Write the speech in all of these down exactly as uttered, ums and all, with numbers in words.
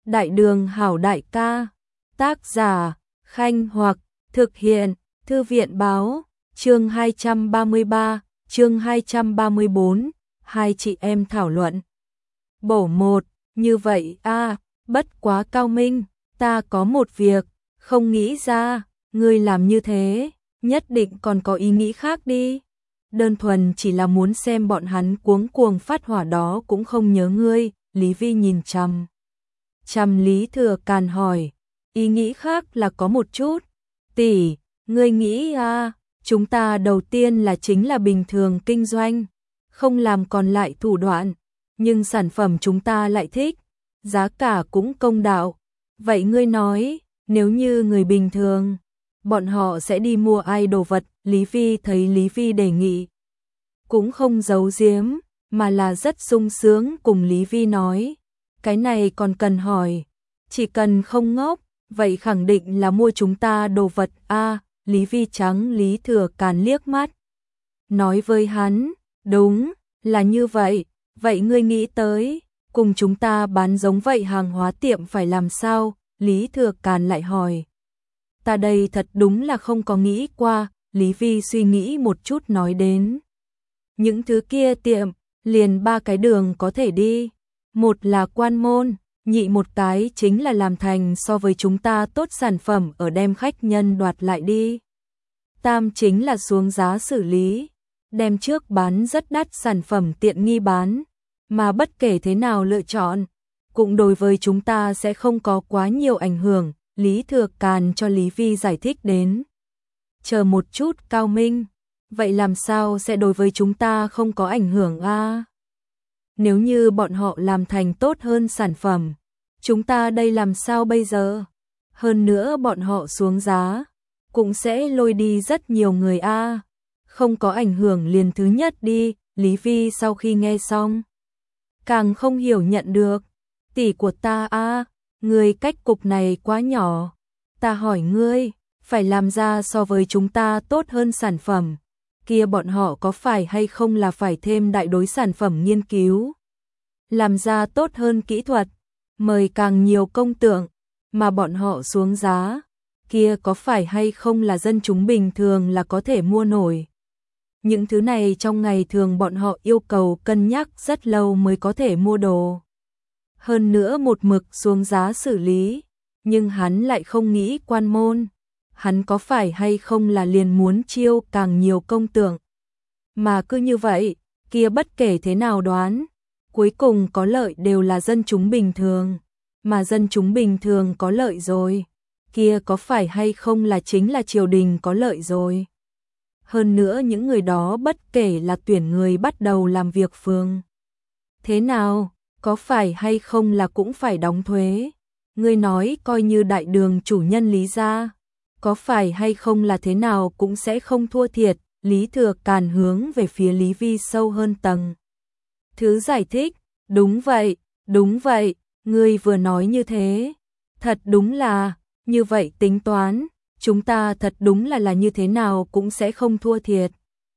Đại đường hảo đại ca. Tác giả Khanh Hoặc. Thực hiện Thư viện báo. Chương hai trăm ba mươi ba, chương hai trăm ba mươi bốn, hai chị em thảo luận. Bổ một, như vậy a, à, bất quá Cao Minh, ta có một việc, không nghĩ ra, ngươi làm như thế, nhất định còn có ý nghĩ khác đi. Đơn thuần chỉ là muốn xem bọn hắn cuống cuồng phát hỏa đó cũng không nhớ ngươi. Lý Vi nhìn chằm chằm Lý Thừa Càn hỏi, ý nghĩ khác là có một chút. Tỷ, ngươi nghĩ à, chúng ta đầu tiên là chính là bình thường kinh doanh, không làm còn lại thủ đoạn, nhưng sản phẩm chúng ta lại thích, giá cả cũng công đạo. Vậy ngươi nói, nếu như người bình thường, bọn họ sẽ đi mua ai đồ vật? Lý Vi thấy Lý Vi đề nghị, cũng không giấu giếm, mà là rất sung sướng cùng Lý Vi nói, cái này còn cần hỏi, chỉ cần không ngốc, vậy khẳng định là mua chúng ta đồ vật a. À, Lý Vi trắng Lý Thừa Càn liếc mắt, nói với hắn, đúng, là như vậy, vậy ngươi nghĩ tới, cùng chúng ta bán giống vậy hàng hóa tiệm phải làm sao? Lý Thừa Càn lại hỏi. Ta đây thật đúng là không có nghĩ qua. Lý Vi suy nghĩ một chút nói đến, những thứ kia tiệm, liền ba cái đường có thể đi, một là quan môn, nhị một cái chính là làm thành so với chúng ta tốt sản phẩm ở đem khách nhân đoạt lại đi, tam chính là xuống giá xử lý, đem trước bán rất đắt sản phẩm tiện nghi bán, mà bất kể thế nào lựa chọn, cũng đối với chúng ta sẽ không có quá nhiều ảnh hưởng. Lý Thừa Càn cho Lý Vi giải thích đến, chờ một chút Cao Minh, vậy làm sao sẽ đối với chúng ta không có ảnh hưởng a? À? Nếu như bọn họ làm thành tốt hơn sản phẩm, chúng ta đây làm sao bây giờ? Hơn nữa bọn họ xuống giá, cũng sẽ lôi đi rất nhiều người a. À? Không có ảnh hưởng liền thứ nhất đi. Lý Vi sau khi nghe xong, càng không hiểu nhận được, tỷ của ta a, à, ngươi cách cục này quá nhỏ, ta hỏi ngươi, phải làm ra so với chúng ta tốt hơn sản phẩm, kia bọn họ có phải hay không là phải thêm đại đối sản phẩm nghiên cứu, làm ra tốt hơn kỹ thuật, mời càng nhiều công tượng, mà bọn họ xuống giá, kia có phải hay không là dân chúng bình thường là có thể mua nổi. Những thứ này trong ngày thường bọn họ yêu cầu cân nhắc rất lâu mới có thể mua đồ. Hơn nữa một mực xuống giá xử lý, nhưng hắn lại không nghĩ quan môn. Hắn có phải hay không là liền muốn chiêu càng nhiều công tượng. Mà cứ như vậy, kia bất kể thế nào đoán, cuối cùng có lợi đều là dân chúng bình thường. Mà dân chúng bình thường có lợi rồi, kia có phải hay không là chính là triều đình có lợi rồi. Hơn nữa những người đó bất kể là tuyển người bắt đầu làm việc phường. Thế nào, có phải hay không là cũng phải đóng thuế? Ngươi nói coi như đại đường chủ nhân Lý gia, có phải hay không là thế nào cũng sẽ không thua thiệt. Lý Thừa Càn hướng về phía Lý Vi sâu hơn tầng thứ giải thích, đúng vậy, đúng vậy, ngươi vừa nói như thế, thật đúng là, như vậy tính toán, chúng ta thật đúng là là như thế nào cũng sẽ không thua thiệt.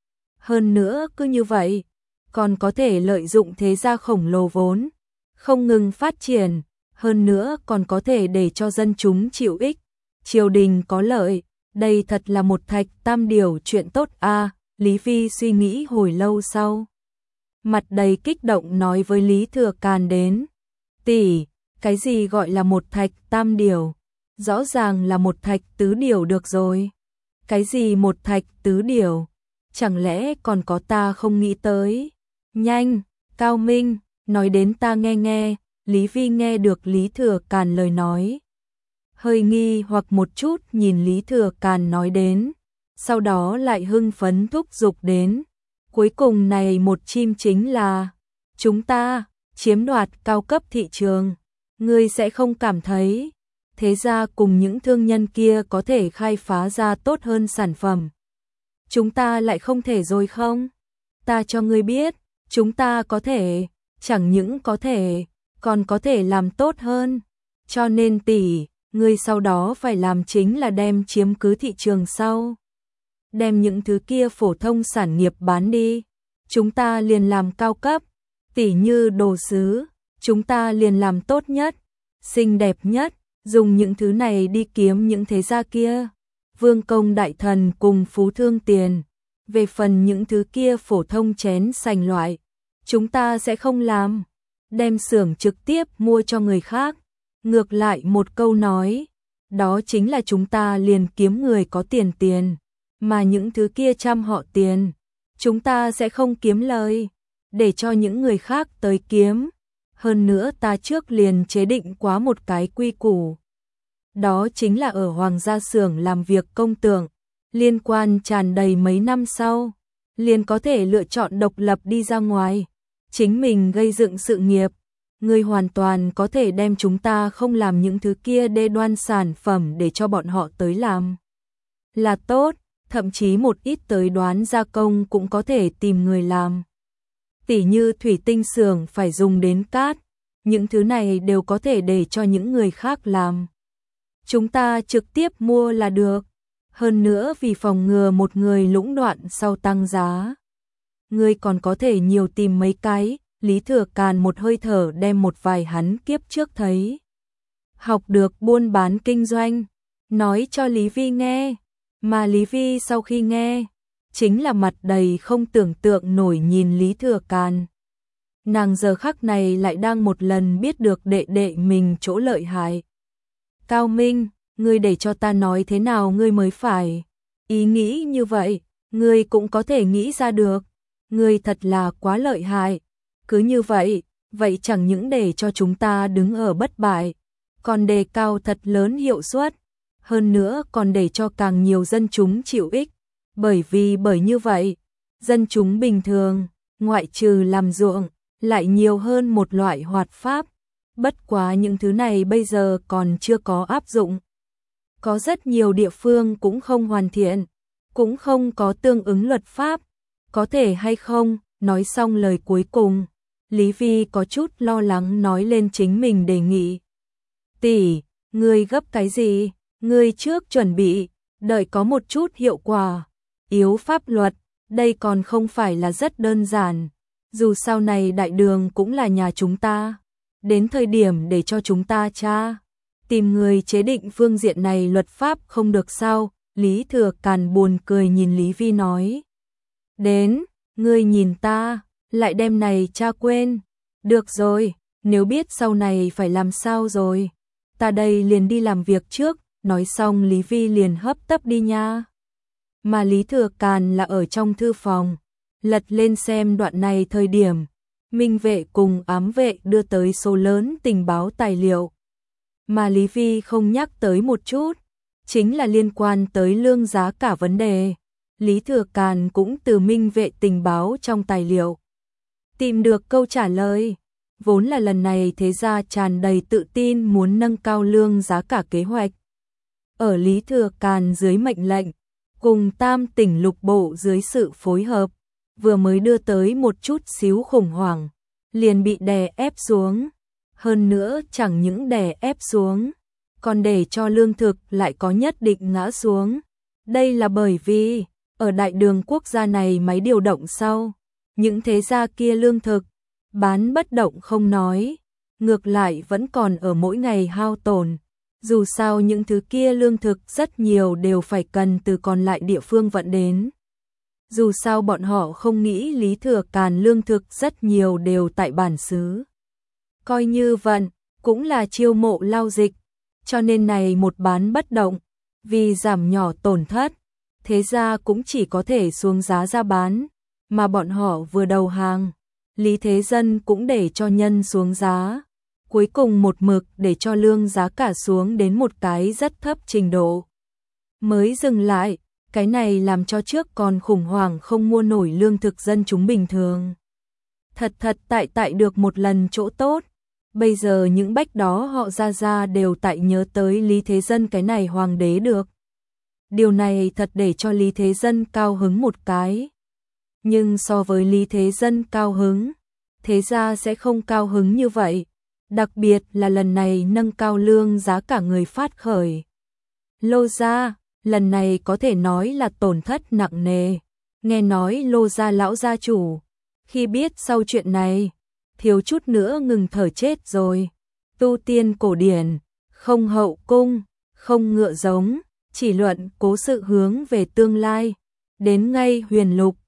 Hơn nữa cứ như vậy, còn có thể lợi dụng thế gia khổng lồ vốn, không ngừng phát triển, hơn nữa còn có thể để cho dân chúng chịu ích, triều đình có lợi, đây thật là một thạch tam điều chuyện tốt a. À, Lý Vi suy nghĩ hồi lâu sau, mặt đầy kích động nói với Lý Thừa Càn đến, tỷ, cái gì gọi là một thạch tam điều? Rõ ràng là một thạch tứ điều được rồi. Cái gì một thạch tứ điều? Chẳng lẽ còn có ta không nghĩ tới? Nhanh, Cao Minh, nói đến ta nghe nghe. Lý Vi nghe được Lý Thừa Càn lời nói, hơi nghi hoặc một chút nhìn Lý Thừa Càn nói đến, sau đó lại hưng phấn thúc giục đến. Cuối cùng này một chim chính là chúng ta chiếm đoạt cao cấp thị trường. Ngươi sẽ không cảm thấy thế ra cùng những thương nhân kia có thể khai phá ra tốt hơn sản phẩm, chúng ta lại không thể rồi không? Ta cho ngươi biết, chúng ta có thể, chẳng những có thể, còn có thể làm tốt hơn. Cho nên tỷ, ngươi sau đó phải làm chính là đem chiếm cứ thị trường sau. Đem những thứ kia phổ thông sản nghiệp bán đi, chúng ta liền làm cao cấp, tỷ như đồ sứ, chúng ta liền làm tốt nhất. xinh đẹp nhất, dùng những thứ này đi kiếm những thế gia kia, vương công đại thần cùng phú thương tiền. Về phần những thứ kia phổ thông chén sành loại, chúng ta sẽ không làm, đem xưởng trực tiếp mua cho người khác. Ngược lại một câu nói, đó chính là chúng ta liền kiếm người có tiền tiền, mà những thứ kia trăm họ tiền, chúng ta sẽ không kiếm lời, để cho những người khác tới kiếm. Hơn nữa ta trước liền chế định quá một cái quy củ. Đó chính là ở Hoàng gia xưởng làm việc công tượng, liên quan tràn đầy mấy năm sau, liền có thể lựa chọn độc lập đi ra ngoài, chính mình gây dựng sự nghiệp. Ngươi hoàn toàn có thể đem chúng ta không làm những thứ kia đê đoan sản phẩm để cho bọn họ tới làm. Là tốt, thậm chí một ít tới đoán gia công cũng có thể tìm người làm. Tỉ như thủy tinh xưởng phải dùng đến cát, những thứ này đều có thể để cho những người khác làm. Chúng ta trực tiếp mua là được. Hơn nữa vì phòng ngừa một người lũng đoạn sau tăng giá, ngươi còn có thể nhiều tìm mấy cái. Lý Thừa Càn một hơi thở đem một vài hắn kiếp trước thấy học được buôn bán kinh doanh, nói cho Lý Vi nghe, mà Lý Vi sau khi nghe, chính là mặt đầy không tưởng tượng nổi nhìn Lý Thừa Càn. Nàng giờ khắc này lại đang một lần biết được đệ đệ mình chỗ lợi hại. Cao Minh, ngươi để cho ta nói thế nào ngươi mới phải. Ý nghĩ như vậy, ngươi cũng có thể nghĩ ra được. Ngươi thật là quá lợi hại. Cứ như vậy, vậy chẳng những để cho chúng ta đứng ở bất bại, còn đề cao thật lớn hiệu suất, hơn nữa còn để cho càng nhiều dân chúng chịu ích, bởi vì bởi như vậy, dân chúng bình thường, ngoại trừ làm ruộng, lại nhiều hơn một loại hoạt pháp, bất quá những thứ này bây giờ còn chưa có áp dụng. Có rất nhiều địa phương cũng không hoàn thiện, cũng không có tương ứng luật pháp, có thể hay không, nói xong lời cuối cùng. Lý Vi có chút lo lắng nói lên chính mình đề nghị. Tỷ, ngươi gấp cái gì? Ngươi trước chuẩn bị, đợi có một chút hiệu quả. Yếu pháp luật, đây còn không phải là rất đơn giản. Dù sau này đại đường cũng là nhà chúng ta. Đến thời điểm để cho chúng ta tra. Tìm người chế định phương diện này luật pháp không được sao? Lý Thừa Càn buồn cười nhìn Lý Vi nói. Đến, ngươi nhìn ta. Lại đem này cha quên. Được rồi, nếu biết sau này phải làm sao rồi. Ta đây liền đi làm việc trước, nói xong Lý Vi liền hấp tấp đi nha. Mà Lý Thừa Càn là ở trong thư phòng, lật lên xem đoạn này thời điểm, minh vệ cùng ám vệ đưa tới số lớn tình báo tài liệu. Mà Lý Vi không nhắc tới một chút, chính là liên quan tới lương giá cả vấn đề. Lý Thừa Càn cũng từ minh vệ tình báo trong tài liệu tìm được câu trả lời, vốn là lần này thế gia tràn đầy tự tin muốn nâng cao lương giá cả kế hoạch. Ở Lý Thừa Càn dưới mệnh lệnh, cùng tam tỉnh lục bộ dưới sự phối hợp, vừa mới đưa tới một chút xíu khủng hoảng, liền bị đè ép xuống. Hơn nữa chẳng những đè ép xuống, còn để cho lương thực lại có nhất định ngã xuống. Đây là bởi vì, ở đại đường quốc gia này máy điều động sau, những thế gia kia lương thực, bán bất động không nói, ngược lại vẫn còn ở mỗi ngày hao tổn. Dù sao những thứ kia lương thực rất nhiều đều phải cần từ còn lại địa phương vận đến. Dù sao bọn họ không nghĩ Lý Thừa Càn lương thực rất nhiều đều tại bản xứ. Coi như vận, cũng là chiêu mộ lao dịch, cho nên này một bán bất động, vì giảm nhỏ tổn thất, thế ra cũng chỉ có thể xuống giá ra bán. Mà bọn họ vừa đầu hàng, Lý Thế Dân cũng để cho nhân xuống giá, cuối cùng một mực để cho lương giá cả xuống đến một cái rất thấp trình độ. Mới dừng lại, cái này làm cho trước còn khủng hoảng không mua nổi lương thực dân chúng bình thường. Thật thật tại tại được một lần chỗ tốt, bây giờ những bách đó họ ra ra đều tại nhớ tới Lý Thế Dân cái này hoàng đế được. Điều này thật để cho Lý Thế Dân cao hứng một cái. Nhưng so với Lý Thế Dân cao hứng, thế ra sẽ không cao hứng như vậy, đặc biệt là lần này nâng cao lương giá cả người phát khởi. Lô gia, lần này có thể nói là tổn thất nặng nề, nghe nói Lô gia lão gia chủ, khi biết sau chuyện này, thiếu chút nữa ngừng thở chết rồi. tu tiên cổ điển, không hậu cung, không ngựa giống, chỉ luận cố sự hướng về tương lai. Đến ngay huyền lục,